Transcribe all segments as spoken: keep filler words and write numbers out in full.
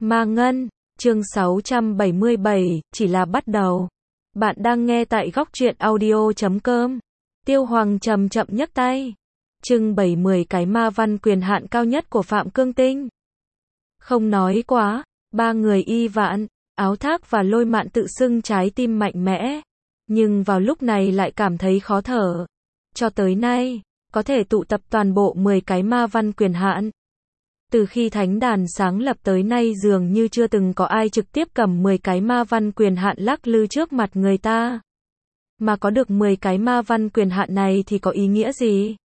Ma Ngân, chương sáu trăm bảy mươi bảy, chỉ là bắt đầu. Bạn đang nghe tại góc truyện audio chấm com. Tiêu Hoàng chậm chậm nhấc tay. Trưng bày mười cái ma văn quyền hạn cao nhất của Phạm Cương Tinh. Không nói quá, ba người Y Vạn, Áo Thác và Lôi Mạn tự xưng trái tim mạnh mẽ. Nhưng vào lúc này lại cảm thấy khó thở. Cho tới nay, có thể tụ tập toàn bộ mười cái ma văn quyền hạn. Từ khi thánh đàn sáng lập tới nay dường như chưa từng có ai trực tiếp cầm mười cái ma văn quyền hạn lắc lư trước mặt người ta. Mà có được mười cái ma văn quyền hạn này thì có ý nghĩa gì?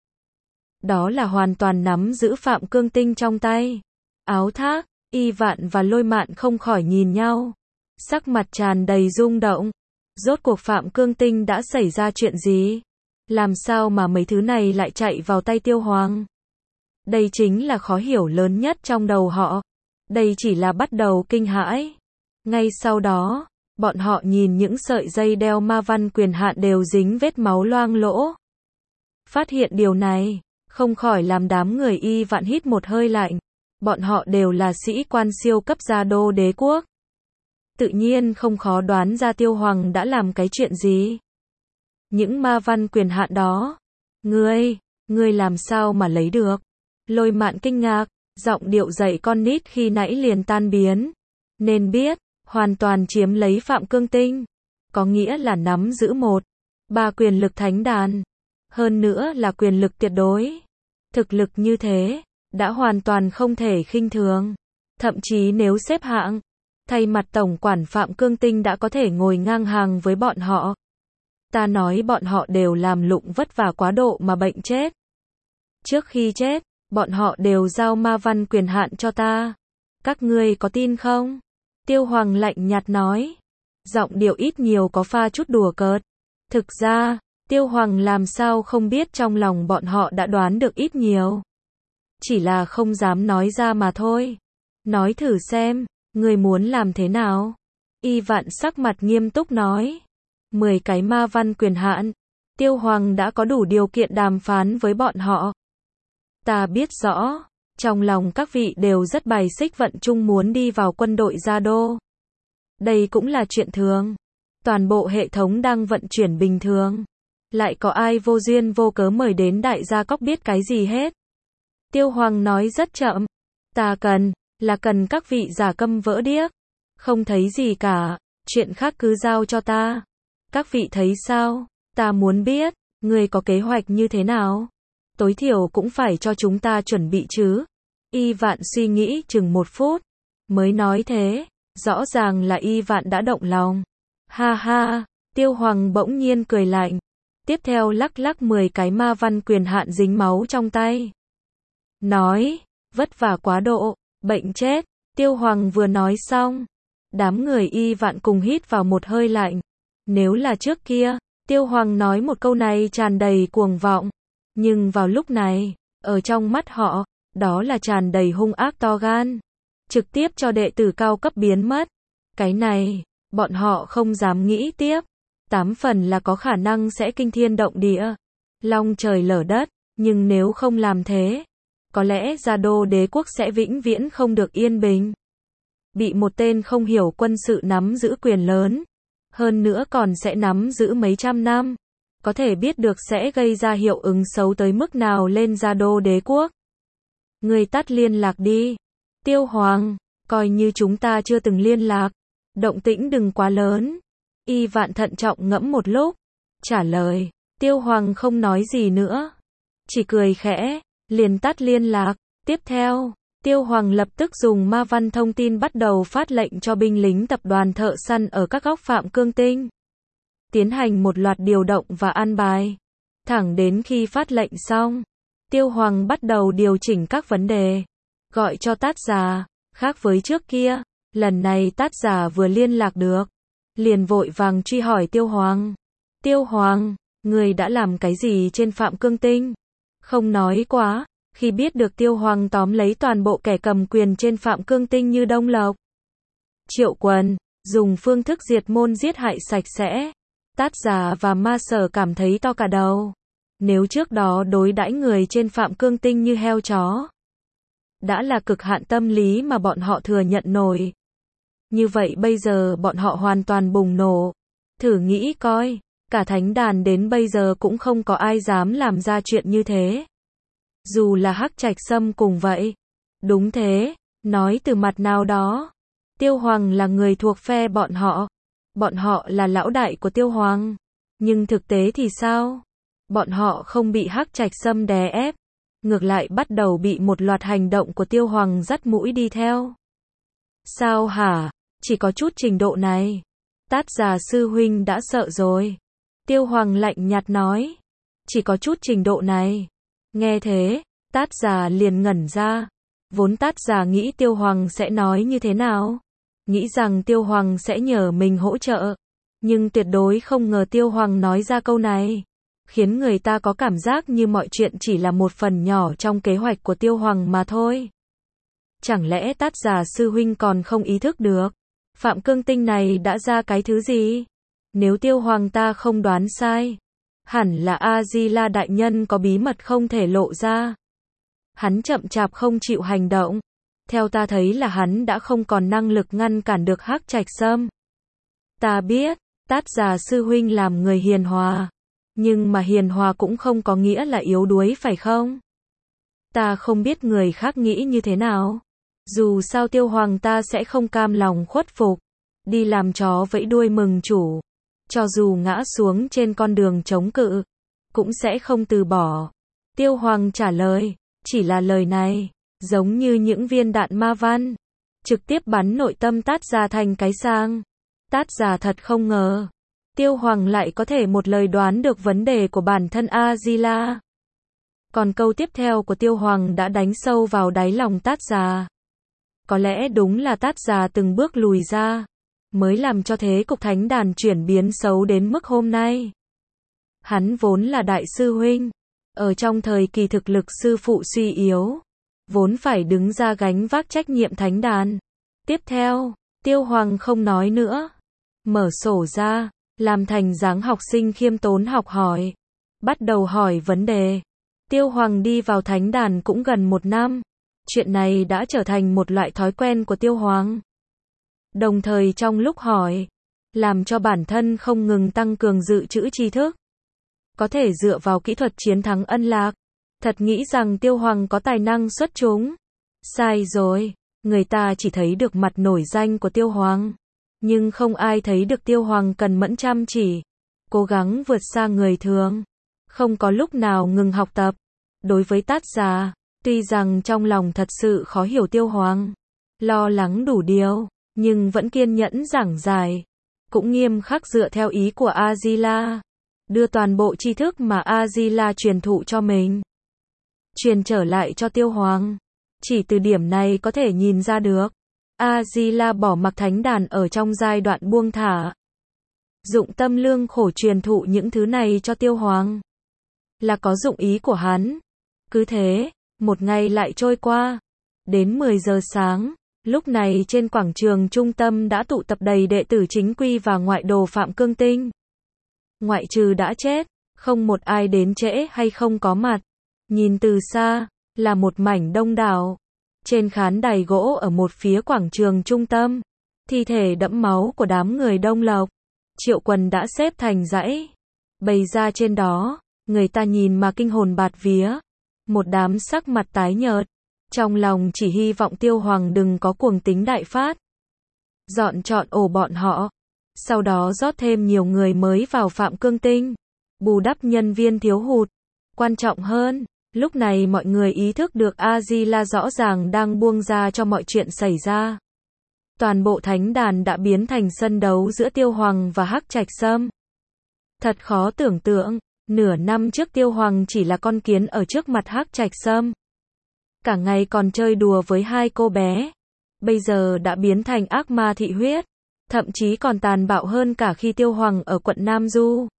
Đó là hoàn toàn nắm giữ Phạm Cương Tinh trong tay. Áo Thác, Y Vạn và Lôi Mạn không khỏi nhìn nhau. Sắc mặt tràn đầy rung động. Rốt cuộc Phạm Cương Tinh đã xảy ra chuyện gì? Làm sao mà mấy thứ này lại chạy vào tay Tiêu Hoàng? Đây chính là khó hiểu lớn nhất trong đầu họ. Đây chỉ là bắt đầu kinh hãi. Ngay sau đó, bọn họ nhìn những sợi dây đeo ma văn quyền hạn đều dính vết máu loang lỗ. Phát hiện điều này, không khỏi làm đám người Y Vạn hít một hơi lạnh. Bọn họ đều là sĩ quan siêu cấp gia đô đế quốc. Tự nhiên không khó đoán ra Tiêu Hoàng đã làm cái chuyện gì. Những ma văn quyền hạn đó, ngươi, ngươi làm sao mà lấy được? Lôi Mạn kinh ngạc, giọng điệu dạy con nít khi nãy liền tan biến. Nên biết, hoàn toàn chiếm lấy Phạm Cương Tinh. Có nghĩa là nắm giữ một, ba quyền lực thánh đàn. Hơn nữa là quyền lực tuyệt đối. Thực lực như thế, đã hoàn toàn không thể khinh thường. Thậm chí nếu xếp hạng, thay mặt tổng quản Phạm Cương Tinh đã có thể ngồi ngang hàng với bọn họ. Ta nói bọn họ đều làm lụng vất vả quá độ mà bệnh chết. Trước khi chết, bọn họ đều giao ma văn quyền hạn cho ta. Các ngươi có tin không? Tiêu Hoàng lạnh nhạt nói. Giọng điệu ít nhiều có pha chút đùa cợt. Thực ra, Tiêu Hoàng làm sao không biết trong lòng bọn họ đã đoán được ít nhiều. Chỉ là không dám nói ra mà thôi. Nói thử xem, ngươi muốn làm thế nào? Y Vạn sắc mặt nghiêm túc nói. Mười cái ma văn quyền hạn. Tiêu Hoàng đã có đủ điều kiện đàm phán với bọn họ. Ta biết rõ, trong lòng các vị đều rất bài xích vận chung muốn đi vào quân đội gia đô. Đây cũng là chuyện thường. Toàn bộ hệ thống đang vận chuyển bình thường. Lại có ai vô duyên vô cớ mời đến đại gia cóc biết cái gì hết. Tiêu Hoàng nói rất chậm. Ta cần, là cần các vị giả câm vỡ điếc. Không thấy gì cả, chuyện khác cứ giao cho ta. Các vị thấy sao? Ta muốn biết, người có kế hoạch như thế nào? Tối thiểu cũng phải cho chúng ta chuẩn bị chứ. Y Vạn suy nghĩ chừng một phút, mới nói thế. Rõ ràng là Y Vạn đã động lòng. Ha ha, Tiêu Hoàng bỗng nhiên cười lạnh. Tiếp theo lắc lắc mười cái ma văn quyền hạn dính máu trong tay. Nói, vất vả quá độ, bệnh chết. Tiêu Hoàng vừa nói xong, đám người Y Vạn cùng hít vào một hơi lạnh. Nếu là trước kia, Tiêu Hoàng nói một câu này tràn đầy cuồng vọng. Nhưng vào lúc này, ở trong mắt họ, đó là tràn đầy hung ác to gan. Trực tiếp cho đệ tử cao cấp biến mất. Cái này, bọn họ không dám nghĩ tiếp. Tám phần là có khả năng sẽ kinh thiên động địa. Long trời lở đất, nhưng nếu không làm thế, có lẽ gia đô đế quốc sẽ vĩnh viễn không được yên bình. Bị một tên không hiểu quân sự nắm giữ quyền lớn. Hơn nữa còn sẽ nắm giữ mấy trăm năm. Có thể biết được sẽ gây ra hiệu ứng xấu tới mức nào lên gia đô đế quốc. Người tắt liên lạc đi. Tiêu Hoàng, coi như chúng ta chưa từng liên lạc. Động tĩnh đừng quá lớn. Y Vạn thận trọng ngẫm một lúc. Trả lời, Tiêu Hoàng không nói gì nữa. Chỉ cười khẽ, liền tắt liên lạc. Tiếp theo, Tiêu Hoàng lập tức dùng ma văn thông tin bắt đầu phát lệnh cho binh lính tập đoàn thợ săn ở các góc Phạm Cương Tinh. Tiến hành một loạt điều động và an bài. Thẳng đến khi phát lệnh xong, Tiêu Hoàng bắt đầu điều chỉnh các vấn đề. Gọi cho Tát Già, khác với trước kia, lần này Tát Già vừa liên lạc được. Liền vội vàng truy hỏi Tiêu Hoàng. Tiêu Hoàng, người đã làm cái gì trên Phạm Cương Tinh? Không nói quá, khi biết được Tiêu Hoàng tóm lấy toàn bộ kẻ cầm quyền trên Phạm Cương Tinh như Đông Lộc, Triệu Quần, dùng phương thức diệt môn giết hại sạch sẽ. Tát Già và Ma Sở cảm thấy to cả đầu. Nếu trước đó đối đãi người trên Phạm Cương Tinh như heo chó, đã là cực hạn tâm lý mà bọn họ thừa nhận nổi. Như vậy bây giờ bọn họ hoàn toàn bùng nổ. Thử nghĩ coi, cả thánh đàn đến bây giờ cũng không có ai dám làm ra chuyện như thế. Dù là Hắc Trạch Sâm cùng vậy. Đúng thế, nói từ mặt nào đó. Tiêu Hoàng là người thuộc phe bọn họ. Bọn họ là lão đại của Tiêu Hoàng. Nhưng thực tế thì sao? Bọn họ không bị Hắc Trạch Sâm đè ép. Ngược lại bắt đầu bị một loạt hành động của Tiêu Hoàng dắt mũi đi theo. Sao hả? Chỉ có chút trình độ này. Tát già sư huynh đã sợ rồi. Tiêu Hoàng lạnh nhạt nói. Chỉ có chút trình độ này. Nghe thế, Tát già liền ngẩn ra. Vốn Tát già nghĩ Tiêu Hoàng sẽ nói như thế nào? Nghĩ rằng Tiêu Hoàng sẽ nhờ mình hỗ trợ. Nhưng tuyệt đối không ngờ Tiêu Hoàng nói ra câu này. Khiến người ta có cảm giác như mọi chuyện chỉ là một phần nhỏ trong kế hoạch của Tiêu Hoàng mà thôi. Chẳng lẽ Tát già sư huynh còn không ý thức được? Phạm Cương Tinh này đã ra cái thứ gì? Nếu Tiêu Hoàng ta không đoán sai, hẳn là A-di-la đại nhân có bí mật không thể lộ ra. Hắn chậm chạp không chịu hành động. Theo ta thấy là hắn đã không còn năng lực ngăn cản được Hắc Trạch Sâm. Ta biết, Tát già sư huynh làm người hiền hòa. Nhưng mà hiền hòa cũng không có nghĩa là yếu đuối phải không? Ta không biết người khác nghĩ như thế nào. Dù sao Tiêu Hoàng ta sẽ không cam lòng khuất phục. Đi làm chó vẫy đuôi mừng chủ. Cho dù ngã xuống trên con đường chống cự, cũng sẽ không từ bỏ. Tiêu Hoàng trả lời, chỉ là lời này, giống như những viên đạn ma văn, trực tiếp bắn nội tâm Tát già thành cái sang. Tát già thật không ngờ, Tiêu Hoàng lại có thể một lời đoán được vấn đề của bản thân A-di-la. Còn câu tiếp theo của Tiêu Hoàng đã đánh sâu vào đáy lòng Tát già. Có lẽ đúng là Tát già từng bước lùi ra, mới làm cho thế cục thánh đàn chuyển biến xấu đến mức hôm nay. Hắn vốn là đại sư huynh, ở trong thời kỳ thực lực sư phụ suy yếu, vốn phải đứng ra gánh vác trách nhiệm thánh đàn. Tiếp theo, Tiêu Hoàng không nói nữa, mở sổ ra, làm thành dáng học sinh khiêm tốn học hỏi, bắt đầu hỏi vấn đề. Tiêu Hoàng đi vào thánh đàn cũng gần một năm, chuyện này đã trở thành một loại thói quen của Tiêu Hoàng. Đồng thời trong lúc hỏi, làm cho bản thân không ngừng tăng cường dự trữ tri thức. Có thể dựa vào kỹ thuật chiến thắng Ân Lạc. Thật nghĩ rằng Tiêu Hoàng có tài năng xuất chúng. Sai rồi, người ta chỉ thấy được mặt nổi danh của Tiêu Hoàng. Nhưng không ai thấy được Tiêu Hoàng cần mẫn chăm chỉ, cố gắng vượt xa người thường. Không có lúc nào ngừng học tập. Đối với Tát già, tuy rằng trong lòng thật sự khó hiểu Tiêu Hoàng, lo lắng đủ điều, nhưng vẫn kiên nhẫn giảng giải, cũng nghiêm khắc dựa theo ý của A-di-la, đưa toàn bộ tri thức mà A-di-la truyền thụ cho mình, truyền trở lại cho Tiêu Hoàng. Chỉ từ điểm này có thể nhìn ra được, A-di-la bỏ mặc thánh đàn ở trong giai đoạn buông thả, dụng tâm lương khổ truyền thụ những thứ này cho Tiêu Hoàng, là có dụng ý của hắn. Cứ thế, một ngày lại trôi qua, đến mười giờ sáng. Lúc này trên quảng trường trung tâm đã tụ tập đầy đệ tử chính quy và ngoại đồ Phạm Cương Tinh. Ngoại trừ đã chết, không một ai đến trễ hay không có mặt. Nhìn từ xa, là một mảnh đông đảo. Trên khán đài gỗ ở một phía quảng trường trung tâm, thi thể đẫm máu của đám người Đông Lộc, Triệu Quần đã xếp thành dãy, bày ra trên đó, người ta nhìn mà kinh hồn bạt vía. Một đám sắc mặt tái nhợt, trong lòng chỉ hy vọng Tiêu Hoàng đừng có cuồng tính đại phát. Dọn trọn ổ bọn họ, sau đó rót thêm nhiều người mới vào Phạm Cương Tinh, bù đắp nhân viên thiếu hụt. Quan trọng hơn, lúc này mọi người ý thức được A-di-la rõ ràng đang buông ra cho mọi chuyện xảy ra. Toàn bộ thánh đàn đã biến thành sân đấu giữa Tiêu Hoàng và Hắc Trạch Sâm. Thật khó tưởng tượng, nửa năm trước Tiêu Hoàng chỉ là con kiến ở trước mặt Hắc Trạch Sâm. Cả ngày còn chơi đùa với hai cô bé. Bây giờ đã biến thành ác ma thị huyết. Thậm chí còn tàn bạo hơn cả khi Tiêu Hoàng ở quận Nam Du.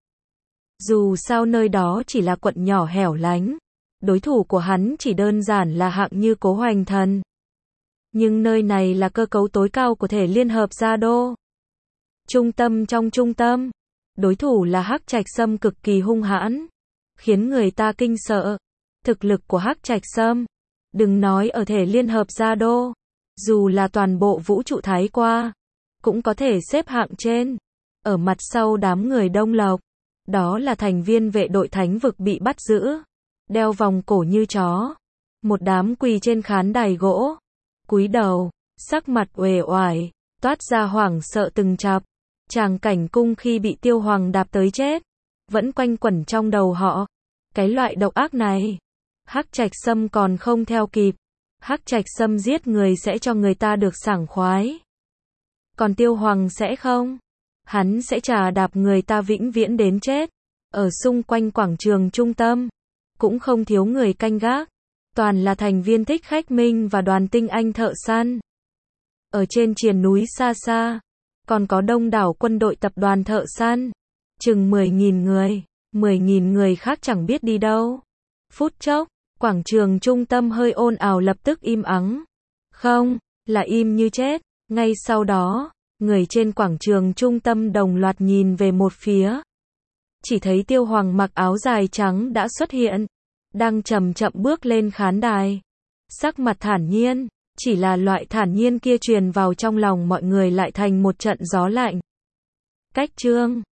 Dù sao nơi đó chỉ là quận nhỏ hẻo lánh. Đối thủ của hắn chỉ đơn giản là hạng như Cố Hoành Thần. Nhưng nơi này là cơ cấu tối cao của thể liên hợp Gia Đô. Trung tâm trong trung tâm. Đối thủ là Hắc Trạch Sâm cực kỳ hung hãn, khiến người ta kinh sợ. Thực lực của Hắc Trạch Sâm Đừng nói ở thể liên hợp gia đô, dù là toàn bộ vũ trụ thái qua, cũng có thể xếp hạng trên. Ở mặt sau đám người Đông Lộc, đó là thành viên vệ đội thánh vực bị bắt giữ, đeo vòng cổ như chó. Một đám quỳ trên khán đài gỗ, cúi đầu, sắc mặt uể oải, toát ra hoảng sợ từng chập. Tràng cảnh cung khi bị Tiêu Hoàng đạp tới chết, vẫn quanh quẩn trong đầu họ. Cái loại độc ác này, Hắc Trạch Sâm còn không theo kịp. Hắc Trạch Sâm giết người sẽ cho người ta được sảng khoái. Còn Tiêu Hoàng sẽ không. Hắn sẽ chà đạp người ta vĩnh viễn đến chết. Ở xung quanh quảng trường trung tâm, cũng không thiếu người canh gác. Toàn là thành viên Thích Khách Minh và đoàn tinh anh thợ săn. Ở trên triền núi xa xa, còn có đông đảo quân đội tập đoàn thợ săn. Chừng mười nghìn người. mười nghìn người khác chẳng biết đi đâu. Phút chốc, quảng trường trung tâm hơi ồn ào lập tức im ắng. Không, là im như chết. Ngay sau đó, người trên quảng trường trung tâm đồng loạt nhìn về một phía. Chỉ thấy Tiêu Hoàng mặc áo dài trắng đã xuất hiện, đang chậm chậm bước lên khán đài. Sắc mặt thản nhiên, chỉ là loại thản nhiên kia truyền vào trong lòng mọi người lại thành một trận gió lạnh. Cách chương